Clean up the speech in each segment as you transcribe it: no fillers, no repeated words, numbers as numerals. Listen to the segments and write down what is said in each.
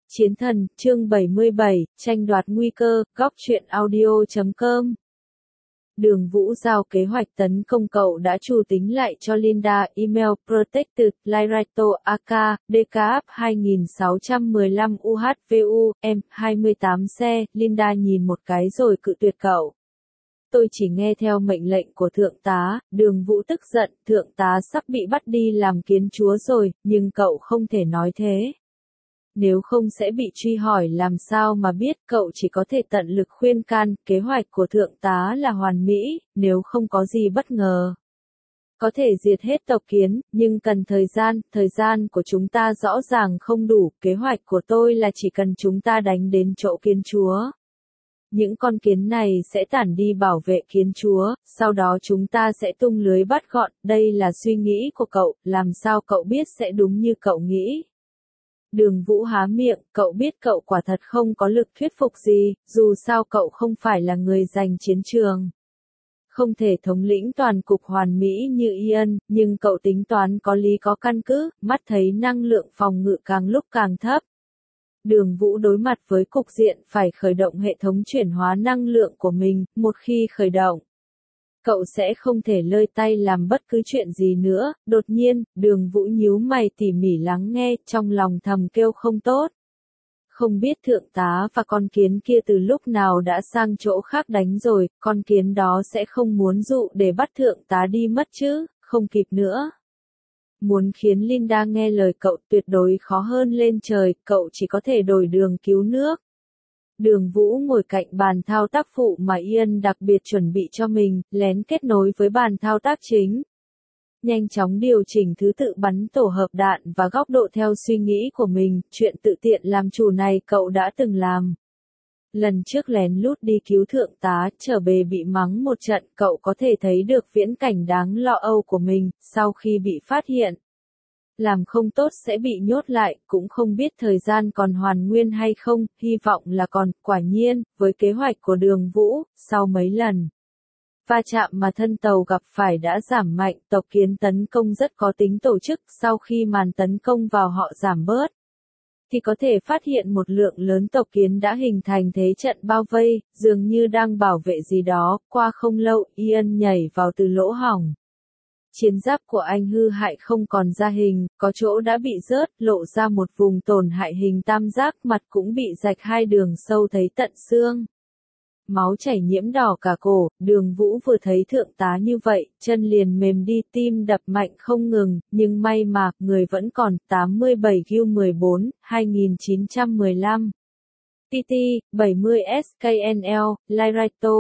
Chiến thần, chương 77, tranh đoạt nguy cơ, góc truyện audio.com. Đường Vũ giao kế hoạch tấn công cậu đã chủ tính lại cho Linda email protected, Lyrato AK, DKF 2615 UHVU, M28C, Linda nhìn một cái rồi cự tuyệt cậu. Tôi chỉ nghe theo mệnh lệnh của thượng tá. Đường Vũ tức giận, thượng tá sắp bị bắt đi làm kiến chúa rồi, nhưng cậu không thể nói thế. Nếu không sẽ bị truy hỏi làm sao mà biết, cậu chỉ có thể tận lực khuyên can, kế hoạch của thượng tá là hoàn mỹ, nếu không có gì bất ngờ. Có thể diệt hết tộc kiến, nhưng cần thời gian của chúng ta rõ ràng không đủ, kế hoạch của tôi là chỉ cần chúng ta đánh đến chỗ kiến chúa. Những con kiến này sẽ tản đi bảo vệ kiến chúa, sau đó chúng ta sẽ tung lưới bắt gọn, đây là suy nghĩ của cậu, làm sao cậu biết sẽ đúng như cậu nghĩ. Đường Vũ há miệng, cậu biết cậu quả thật không có lực thuyết phục gì, dù sao cậu không phải là người giành chiến trường. Không thể thống lĩnh toàn cục hoàn mỹ như Ian, nhưng cậu tính toán có lý có căn cứ, mắt thấy năng lượng phòng ngự càng lúc càng thấp. Đường Vũ đối mặt với cục diện phải khởi động hệ thống chuyển hóa năng lượng của mình, một khi khởi động, cậu sẽ không thể lơi tay làm bất cứ chuyện gì nữa. Đột nhiên, Đường Vũ nhíu mày tỉ mỉ lắng nghe, trong lòng thầm kêu không tốt. Không biết thượng tá và con kiến kia từ lúc nào đã sang chỗ khác đánh rồi, con kiến đó sẽ không muốn dụ để bắt thượng tá đi mất chứ, không kịp nữa. Muốn khiến Linda nghe lời cậu tuyệt đối khó hơn lên trời, cậu chỉ có thể đổi đường cứu nước. Đường Vũ ngồi cạnh bàn thao tác phụ mà Ian đặc biệt chuẩn bị cho mình, lén kết nối với bàn thao tác chính. Nhanh chóng điều chỉnh thứ tự bắn tổ hợp đạn và góc độ theo suy nghĩ của mình, chuyện tự tiện làm chủ này cậu đã từng làm. Lần trước lén lút đi cứu thượng tá, trở về bị mắng một trận, cậu có thể thấy được viễn cảnh đáng lo âu của mình, sau khi bị phát hiện. Làm không tốt sẽ bị nhốt lại, cũng không biết thời gian còn hoàn nguyên hay không, hy vọng là còn. Quả nhiên, với kế hoạch của Đường Vũ, sau mấy lần va chạm mà thân tàu gặp phải đã giảm mạnh, tộc kiến tấn công rất có tính tổ chức, sau khi màn tấn công vào họ giảm bớt, thì có thể phát hiện một lượng lớn tộc kiến đã hình thành thế trận bao vây, dường như đang bảo vệ gì đó. Qua không lâu, Ian nhảy vào từ lỗ hổng. Chiến giáp của anh hư hại không còn ra hình, có chỗ đã bị rớt, lộ ra một vùng tổn hại hình tam giác, mặt cũng bị rạch hai đường sâu thấy tận xương. Máu chảy nhiễm đỏ cả cổ. Đường Vũ vừa thấy thượng tá như vậy, chân liền mềm đi, tim đập mạnh không ngừng, nhưng may mà, người vẫn còn. 87Q14, 2915. TT, 70 SKNL, Lyrato,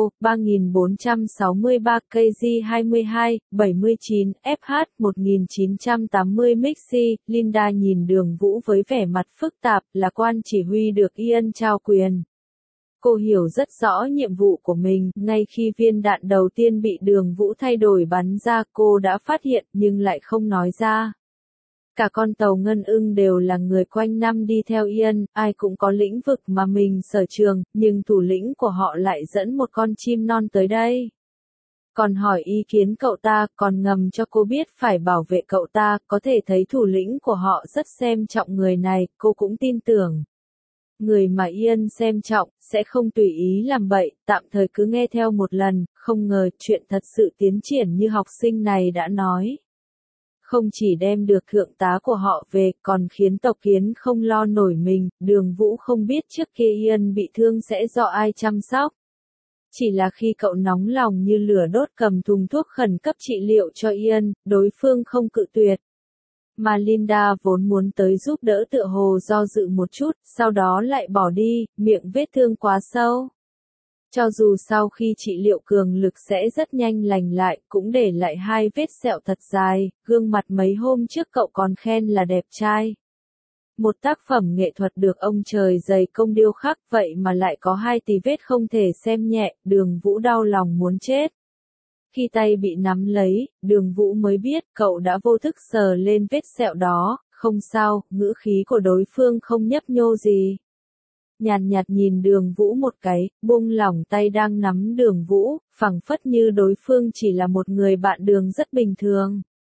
3463 KG22, 79 FH, 1980 Mixi. Linda nhìn Đường Vũ với vẻ mặt phức tạp, là quan chỉ huy được Ian trao quyền. Cô hiểu rất rõ nhiệm vụ của mình, ngay khi viên đạn đầu tiên bị Đường Vũ thay đổi bắn ra, cô đã phát hiện, nhưng lại không nói ra. Cả con tàu Ngân Ưng đều là người quanh năm đi theo Ian, ai cũng có lĩnh vực mà mình sở trường, nhưng thủ lĩnh của họ lại dẫn một con chim non tới đây. Còn hỏi ý kiến cậu ta, còn ngầm cho cô biết phải bảo vệ cậu ta, có thể thấy thủ lĩnh của họ rất xem trọng người này, cô cũng tin tưởng. Người mà Ian xem trọng, sẽ không tùy ý làm bậy, tạm thời cứ nghe theo một lần. Không ngờ, chuyện thật sự tiến triển như học sinh này đã nói. Không chỉ đem được thượng tá của họ về, còn khiến tộc kiến không lo nổi mình. Đường Vũ không biết trước kia Ian bị thương sẽ do ai chăm sóc. Chỉ là khi cậu nóng lòng như lửa đốt cầm thùng thuốc khẩn cấp trị liệu cho Ian, đối phương không cự tuyệt. Mà Linda vốn muốn tới giúp đỡ tựa hồ do dự một chút, sau đó lại bỏ đi, miệng vết thương quá sâu. Cho dù sau khi trị liệu cường lực sẽ rất nhanh lành lại, cũng để lại hai vết sẹo thật dài, gương mặt mấy hôm trước cậu còn khen là đẹp trai. Một tác phẩm nghệ thuật được ông trời dày công điêu khắc, vậy mà lại có hai tí vết không thể xem nhẹ. Đường Vũ đau lòng muốn chết. Khi tay bị nắm lấy, Đường Vũ mới biết cậu đã vô thức sờ lên vết sẹo đó. Không sao, ngữ khí của đối phương không nhấp nhô gì. Nhàn nhạt nhìn Đường Vũ một cái, buông lỏng tay đang nắm Đường Vũ, phẳng phất như đối phương chỉ là một người bạn đường rất bình thường.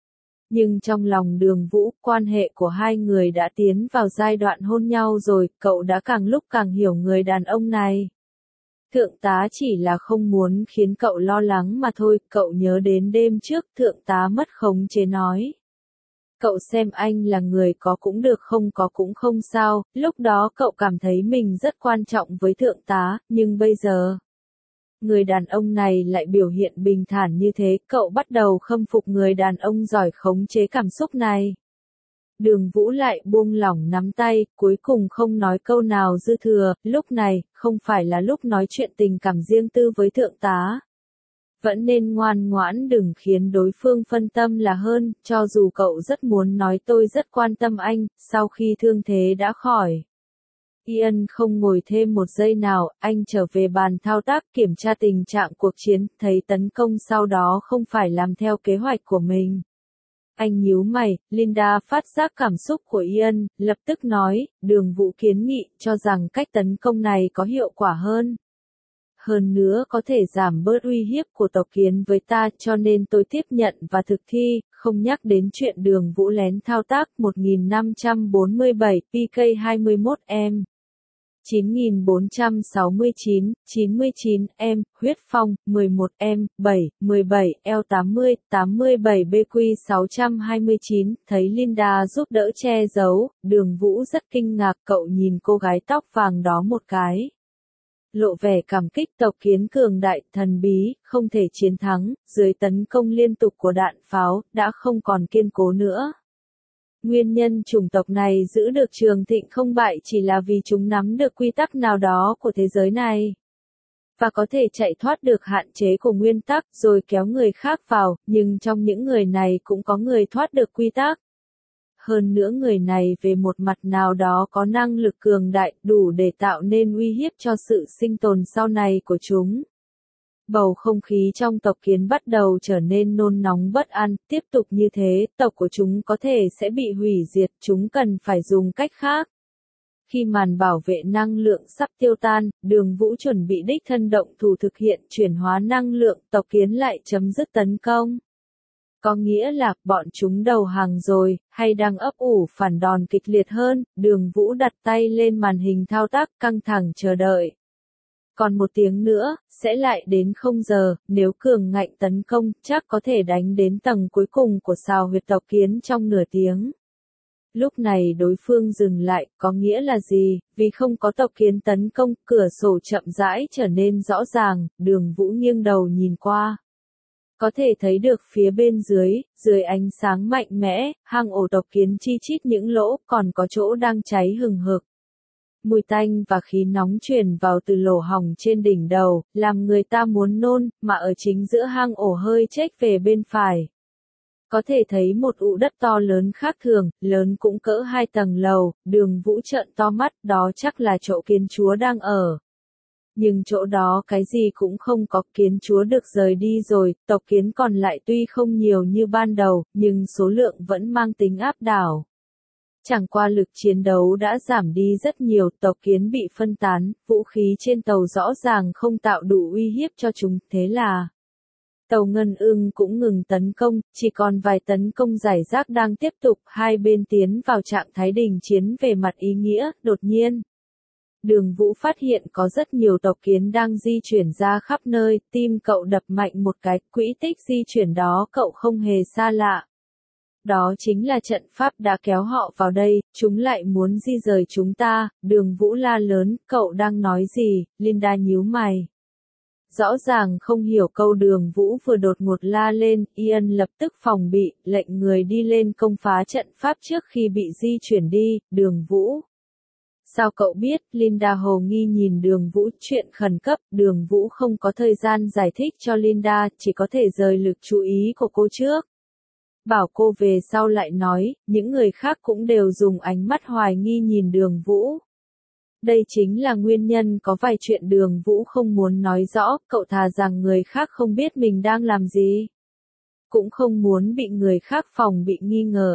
Nhưng trong lòng Đường Vũ, quan hệ của hai người đã tiến vào giai đoạn hôn nhau rồi, cậu đã càng lúc càng hiểu người đàn ông này. Thượng tá chỉ là không muốn khiến cậu lo lắng mà thôi, cậu nhớ đến đêm trước, thượng tá mất khống chế nói. Cậu xem anh là người có cũng được không có cũng không sao, lúc đó cậu cảm thấy mình rất quan trọng với thượng tá, nhưng bây giờ... Người đàn ông này lại biểu hiện bình thản như thế, cậu bắt đầu khâm phục người đàn ông giỏi khống chế cảm xúc này. Đường Vũ lại buông lỏng nắm tay, cuối cùng không nói câu nào dư thừa, lúc này, không phải là lúc nói chuyện tình cảm riêng tư với thượng tá. Vẫn nên ngoan ngoãn đừng khiến đối phương phân tâm là hơn, cho dù cậu rất muốn nói tôi rất quan tâm anh, sau khi thương thế đã khỏi. Ian không ngồi thêm một giây nào, anh trở về bàn thao tác kiểm tra tình trạng cuộc chiến, thấy tấn công sau đó không phải làm theo kế hoạch của mình. Anh nhíu mày, Linda phát giác cảm xúc của Ian, lập tức nói, Đường Vũ kiến nghị cho rằng cách tấn công này có hiệu quả hơn. Hơn nữa có thể giảm bớt uy hiếp của tộc kiến với ta cho nên tôi tiếp nhận và thực thi, không nhắc đến chuyện Đường Vũ lén thao tác 1547 PK21M. 9469, 99 em, huyết phong, 11 em, 7, 17, L80, 87 BQ 629, thấy Linda giúp đỡ che giấu, Đường Vũ rất kinh ngạc, cậu nhìn cô gái tóc vàng đó một cái. Lộ vẻ cảm kích, tộc kiến cường đại, thần bí, không thể chiến thắng, dưới tấn công liên tục của đạn pháo, đã không còn kiên cố nữa. Nguyên nhân chủng tộc này giữ được trường thịnh không bại chỉ là vì chúng nắm được quy tắc nào đó của thế giới này. Và có thể chạy thoát được hạn chế của nguyên tắc rồi kéo người khác vào, nhưng trong những người này cũng có người thoát được quy tắc. Hơn nữa người này về một mặt nào đó có năng lực cường đại đủ để tạo nên uy hiếp cho sự sinh tồn sau này của chúng. Bầu không khí trong tộc kiến bắt đầu trở nên nôn nóng bất an, tiếp tục như thế, tộc của chúng có thể sẽ bị hủy diệt, chúng cần phải dùng cách khác. Khi màn bảo vệ năng lượng sắp tiêu tan, Đường Vũ chuẩn bị đích thân động thủ thực hiện chuyển hóa năng lượng, tộc kiến lại chấm dứt tấn công. Có nghĩa là, bọn chúng đầu hàng rồi, hay đang ấp ủ phản đòn kịch liệt hơn, Đường Vũ đặt tay lên màn hình thao tác căng thẳng chờ đợi. Còn một tiếng nữa, sẽ lại đến 0 giờ, nếu cường ngạnh tấn công, chắc có thể đánh đến tầng cuối cùng của sào huyệt tộc kiến trong nửa tiếng. Lúc này đối phương dừng lại, có nghĩa là gì, vì không có tộc kiến tấn công, cửa sổ chậm rãi trở nên rõ ràng, Đường Vũ nghiêng đầu nhìn qua. Có thể thấy được phía bên dưới ánh sáng mạnh mẽ, hang ổ tộc kiến chi chít những lỗ, còn có chỗ đang cháy hừng hực. Mùi tanh và khí nóng truyền vào từ lỗ hổng trên đỉnh đầu, làm người ta muốn nôn, mà ở chính giữa hang ổ hơi chếch về bên phải. Có thể thấy một ụ đất to lớn khác thường, lớn cũng cỡ 2 tầng lầu, Đường Vũ trợn to mắt, đó chắc là chỗ kiến chúa đang ở. Nhưng chỗ đó cái gì cũng không có, kiến chúa được rời đi rồi, tộc kiến còn lại tuy không nhiều như ban đầu, nhưng số lượng vẫn mang tính áp đảo. Chẳng qua lực chiến đấu đã giảm đi rất nhiều, tộc kiến bị phân tán, vũ khí trên tàu rõ ràng không tạo đủ uy hiếp cho chúng, thế là tàu Ngân Ưng cũng ngừng tấn công, chỉ còn vài tấn công rải rác đang tiếp tục, hai bên tiến vào trạng thái đình chiến về mặt ý nghĩa, đột nhiên. Đường Vũ phát hiện có rất nhiều tộc kiến đang di chuyển ra khắp nơi, tim cậu đập mạnh một cái, quỹ tích di chuyển đó cậu không hề xa lạ. Đó chính là trận pháp đã kéo họ vào đây, chúng lại muốn di rời chúng ta, Đường Vũ la lớn, cậu đang nói gì, Linda nhíu mày. Rõ ràng không hiểu câu Đường Vũ vừa đột ngột la lên, Ian lập tức phòng bị, lệnh người đi lên công phá trận pháp trước khi bị di chuyển đi, Đường Vũ. Sao cậu biết, Linda hồ nghi nhìn Đường Vũ, chuyện khẩn cấp, Đường Vũ không có thời gian giải thích cho Linda, chỉ có thể rời lực chú ý của cô trước. Bảo cô về sau lại nói, những người khác cũng đều dùng ánh mắt hoài nghi nhìn Đường Vũ. Đây chính là nguyên nhân có vài chuyện Đường Vũ không muốn nói rõ, cậu thà rằng người khác không biết mình đang làm gì. Cũng không muốn bị người khác phòng bị nghi ngờ,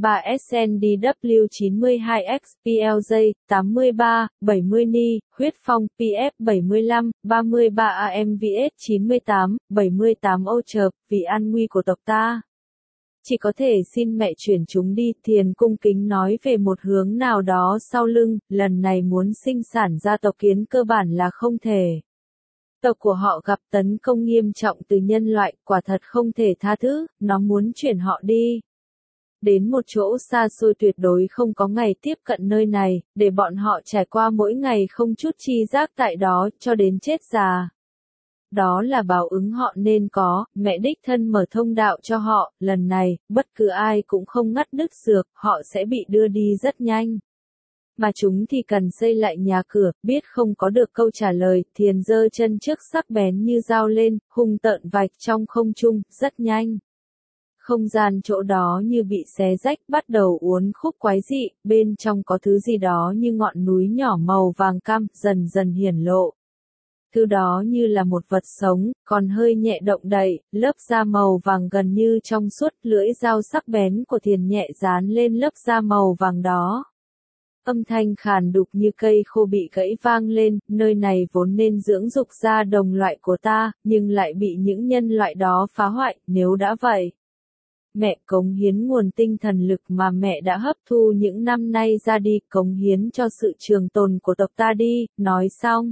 E3SNDW92X, PLJ, 83, 70 Ni, huyết phong, PF 75, 33 AMVS 98, 78 Âu chợp, vì an nguy của tộc ta. chỉ có thể xin mẹ chuyển chúng đi. Thiền cung kính nói về một hướng nào đó sau lưng, lần này muốn sinh sản ra tộc kiến cơ bản là không thể. Tộc của họ gặp tấn công nghiêm trọng từ nhân loại, quả thật không thể tha thứ, nó muốn chuyển họ đi đến một chỗ xa xôi tuyệt đối không có ngày tiếp cận nơi này, để bọn họ trải qua mỗi ngày không chút chi giác tại đó, cho đến chết già. Đó là báo ứng họ nên có, mẹ đích thân mở thông đạo cho họ, lần này, bất cứ ai cũng không ngắt đứt dược, họ sẽ bị đưa đi rất nhanh. Mà chúng thì cần xây lại nhà cửa, biết không có được câu trả lời, Thiền giơ chân trước sắc bén như dao lên, hung tợn vạch trong không trung, rất nhanh. Không gian chỗ đó như bị xé rách, bắt đầu uốn khúc quái dị, bên trong có thứ gì đó như ngọn núi nhỏ màu vàng cam, dần dần hiển lộ. Thứ đó như là một vật sống, còn hơi nhẹ động đậy, lớp da màu vàng gần như trong suốt, lưỡi dao sắc bén của Thiền nhẹ dán lên lớp da màu vàng đó. Âm thanh khàn đục như cây khô bị gãy vang lên, nơi này vốn nên dưỡng dục ra đồng loại của ta, nhưng lại bị những nhân loại đó phá hoại, nếu đã vậy. Mẹ cống hiến nguồn tinh thần lực mà mẹ đã hấp thu những năm nay ra đi, cống hiến cho sự trường tồn của tộc ta đi, nói xong.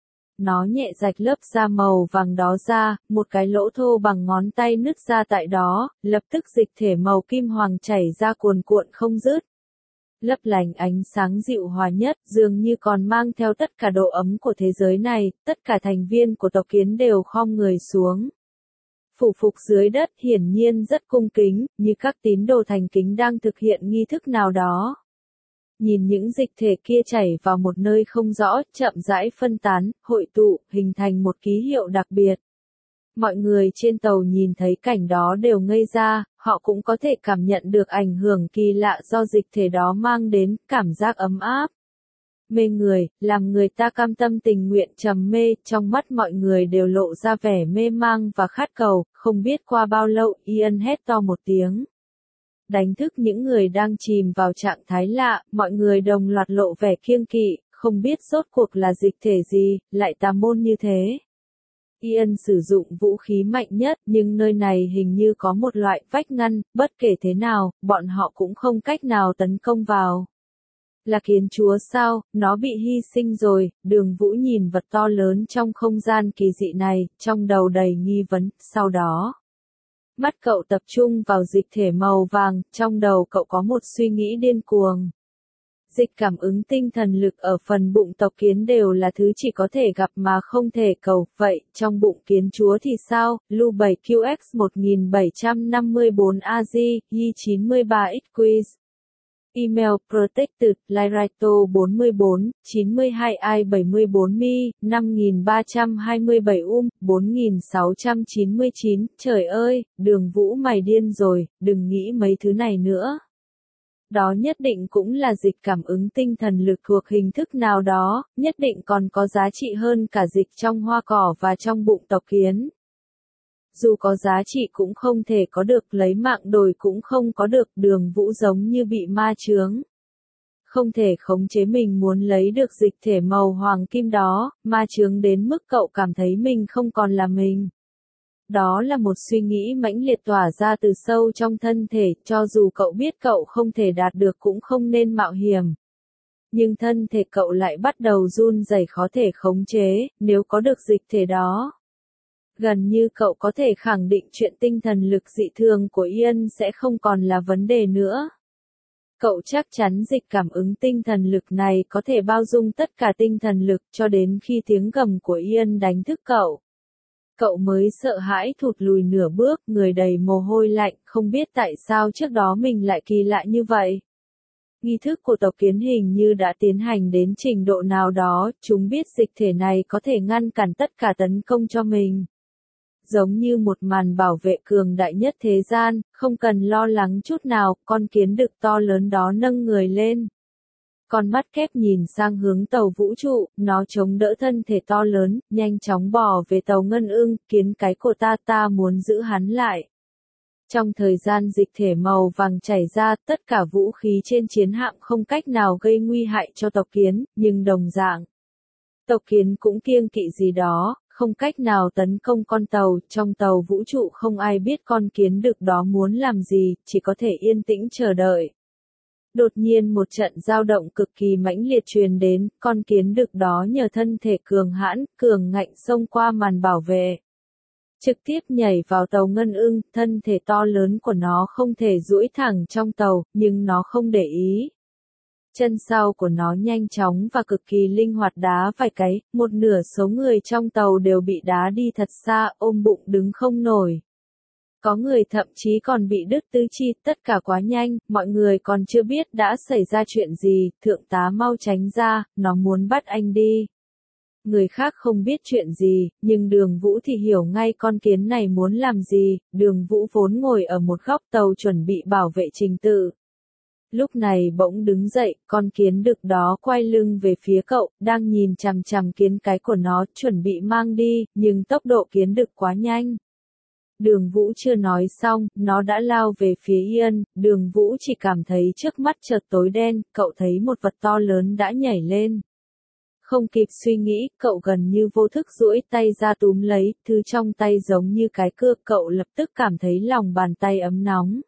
Nó nhẹ rạch lớp da màu vàng đó ra, một cái lỗ thô bằng ngón tay nứt ra tại đó, lập tức dịch thể màu kim hoàng chảy ra cuồn cuộn không dứt. Lấp lánh ánh sáng dịu hòa nhất, dường như còn mang theo tất cả độ ấm của thế giới này, tất cả thành viên của tộc kiến đều khom người xuống. Phủ phục dưới đất hiển nhiên rất cung kính, như các tín đồ thành kính đang thực hiện nghi thức nào đó. Nhìn những dịch thể kia chảy vào một nơi không rõ, chậm rãi phân tán, hội tụ, hình thành một ký hiệu đặc biệt. Mọi người trên tàu nhìn thấy cảnh đó đều ngây ra, họ cũng có thể cảm nhận được ảnh hưởng kỳ lạ do dịch thể đó mang đến, cảm giác ấm áp. Mê người, làm người ta cam tâm tình nguyện trầm mê, trong mắt mọi người đều lộ ra vẻ mê mang và khát cầu, không biết qua bao lâu, Ian hét to một tiếng. Đánh thức những người đang chìm vào trạng thái lạ, mọi người đồng loạt lộ vẻ kiêng kỵ, không biết rốt cuộc là dịch thể gì, lại tà môn như thế. Ian sử dụng vũ khí mạnh nhất, nhưng nơi này hình như có một loại vách ngăn, bất kể thế nào, bọn họ cũng không cách nào tấn công vào. Là kiến chúa sao, nó bị hy sinh rồi, Đường Vũ nhìn vật to lớn trong không gian kỳ dị này, trong đầu đầy nghi vấn, sau đó. Mắt cậu tập trung vào dịch thể màu vàng, trong đầu cậu có một suy nghĩ điên cuồng. Dịch cảm ứng tinh thần lực ở phần bụng tộc kiến đều là thứ chỉ có thể gặp mà không thể cầu, vậy, trong bụng kiến chúa thì sao? Lu 7QX 1754 AZ, Y93X Quiz. Email Protected, Lyraito 44, 92i 74 mi, 5327 4699, trời ơi, Đường Vũ mày điên rồi, đừng nghĩ mấy thứ này nữa. Đó nhất định cũng là dịch cảm ứng tinh thần lực thuộc hình thức nào đó, nhất định còn có giá trị hơn cả dịch trong hoa cỏ và trong bụng tộc kiến. Dù có giá trị cũng không thể có được, lấy mạng đổi cũng không có được, Đường Vũ giống như bị ma chướng. Không thể khống chế mình muốn lấy được dịch thể màu hoàng kim đó, ma chướng đến mức cậu cảm thấy mình không còn là mình. Đó là một suy nghĩ mãnh liệt tỏa ra từ sâu trong thân thể, cho dù cậu biết cậu không thể đạt được cũng không nên mạo hiểm. Nhưng thân thể cậu lại bắt đầu run rẩy khó thể khống chế, nếu có được dịch thể đó. Gần như cậu có thể khẳng định chuyện tinh thần lực dị thường của Ian sẽ không còn là vấn đề nữa. Cậu chắc chắn dịch cảm ứng tinh thần lực này có thể bao dung tất cả tinh thần lực cho đến khi tiếng gầm của Ian đánh thức cậu. Cậu mới sợ hãi thụt lùi nửa bước, người đầy mồ hôi lạnh, không biết tại sao trước đó mình lại kỳ lạ như vậy. Nghi thức của tộc kiến hình như đã tiến hành đến trình độ nào đó, chúng biết dịch thể này có thể ngăn cản tất cả tấn công cho mình. Giống như một màn bảo vệ cường đại nhất thế gian, không cần lo lắng chút nào, con kiến đực to lớn đó nâng người lên. Con mắt kép nhìn sang hướng tàu vũ trụ, nó chống đỡ thân thể to lớn, nhanh chóng bò về tàu ngân ưng, kiến cái của ta muốn giữ hắn lại. Trong thời gian dịch thể màu vàng chảy ra, tất cả vũ khí trên chiến hạm không cách nào gây nguy hại cho tộc kiến, nhưng đồng dạng. Tộc kiến cũng kiêng kỵ gì đó, không cách nào tấn công con tàu, trong tàu vũ trụ không ai biết con kiến đực đó muốn làm gì, chỉ có thể yên tĩnh chờ đợi. Đột nhiên một trận dao động cực kỳ mãnh liệt truyền đến, con kiến đực đó nhờ thân thể cường hãn, cường ngạnh xông qua màn bảo vệ. Trực tiếp nhảy vào tàu Ngân Ưng, thân thể to lớn của nó không thể duỗi thẳng trong tàu, nhưng nó không để ý. Chân sau của nó nhanh chóng và cực kỳ linh hoạt đá vài cái, một nửa số người trong tàu đều bị đá đi thật xa, ôm bụng đứng không nổi. Có người thậm chí còn bị đứt tứ chi, tất cả quá nhanh, mọi người còn chưa biết đã xảy ra chuyện gì, thượng tá mau tránh ra, nó muốn bắt anh đi. Người khác không biết chuyện gì, nhưng Đường Vũ thì hiểu ngay con kiến này muốn làm gì. Đường Vũ vốn ngồi ở một góc tàu chuẩn bị bảo vệ trình tự. Lúc này bỗng đứng dậy, con kiến đực đó quay lưng về phía cậu, đang nhìn chằm chằm kiến cái của nó, chuẩn bị mang đi, nhưng tốc độ kiến đực quá nhanh. Đường Vũ chưa nói xong, nó đã lao về phía Ian. Đường Vũ chỉ cảm thấy trước mắt chợt tối đen, cậu thấy một vật to lớn đã nhảy lên. Không kịp suy nghĩ, cậu gần như vô thức duỗi tay ra túm lấy, thứ trong tay giống như cái cưa, cậu lập tức cảm thấy lòng bàn tay ấm nóng.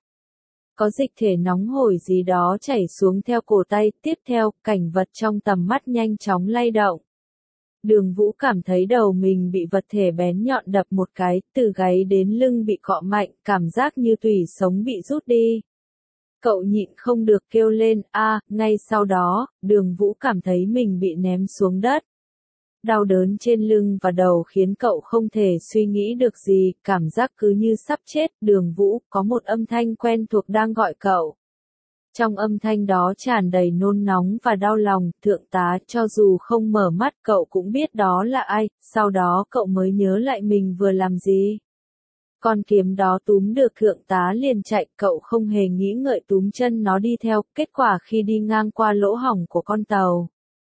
Có dịch thể nóng hổi gì đó chảy xuống theo cổ tay, tiếp theo, cảnh vật trong tầm mắt nhanh chóng lay động. Đường Vũ cảm thấy đầu mình bị vật thể bén nhọn đập một cái, từ gáy đến lưng bị cọ mạnh, cảm giác như tủy sống bị rút đi. Cậu nhịn không được kêu lên, ngay sau đó, Đường Vũ cảm thấy mình bị ném xuống đất. Đau đớn trên lưng và đầu khiến cậu không thể suy nghĩ được gì, cảm giác cứ như sắp chết. Đường Vũ, có một âm thanh quen thuộc đang gọi cậu. Trong âm thanh đó tràn đầy nôn nóng và đau lòng, thượng tá, cho dù không mở mắt cậu cũng biết đó là ai, sau đó cậu mới nhớ lại mình vừa làm gì. Con kiếm đó túm được thượng tá liền chạy, cậu không hề nghĩ ngợi túm chân nó đi theo, kết quả khi đi ngang qua lỗ hổng của con tàu.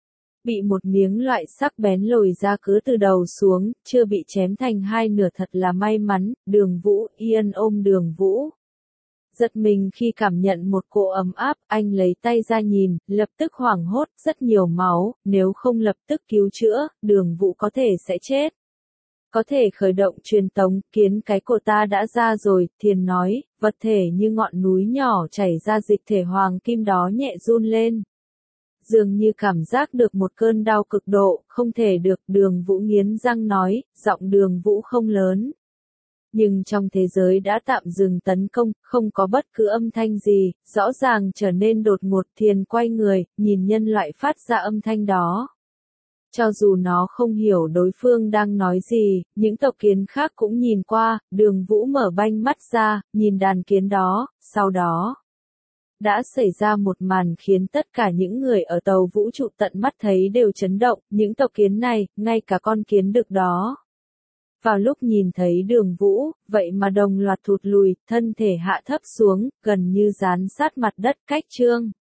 Bị một miếng loại sắc bén lồi ra cứ từ đầu xuống, chưa bị chém thành hai nửa, thật là may mắn. Đường Vũ, Ian ôm Đường Vũ. Giật mình khi cảm nhận một cỗ ấm áp, anh lấy tay ra nhìn, lập tức hoảng hốt, rất nhiều máu, nếu không lập tức cứu chữa, Đường Vũ có thể sẽ chết. Có thể khởi động truyền tống, kiến cái của ta đã ra rồi, Thiền nói, vật thể như ngọn núi nhỏ chảy ra dịch thể hoàng kim đó nhẹ run lên. Dường như cảm giác được một cơn đau cực độ, không thể được, Đường Vũ nghiến răng nói, giọng Đường Vũ không lớn. Nhưng trong thế giới đã tạm dừng tấn công, không có bất cứ âm thanh gì, rõ ràng trở nên đột ngột. Thiền quay người, nhìn nhân loại phát ra âm thanh đó. Cho dù nó không hiểu đối phương đang nói gì, những tộc kiến khác cũng nhìn qua. Đường Vũ mở banh mắt ra, nhìn đàn kiến đó, sau đó. Đã xảy ra một màn khiến tất cả những người ở tàu vũ trụ tận mắt thấy đều chấn động, những tộc kiến này, ngay cả con kiến đực đó. Vào lúc nhìn thấy Đường Vũ, vậy mà đồng loạt thụt lùi, thân thể hạ thấp xuống, gần như dán sát mặt đất, cách chương.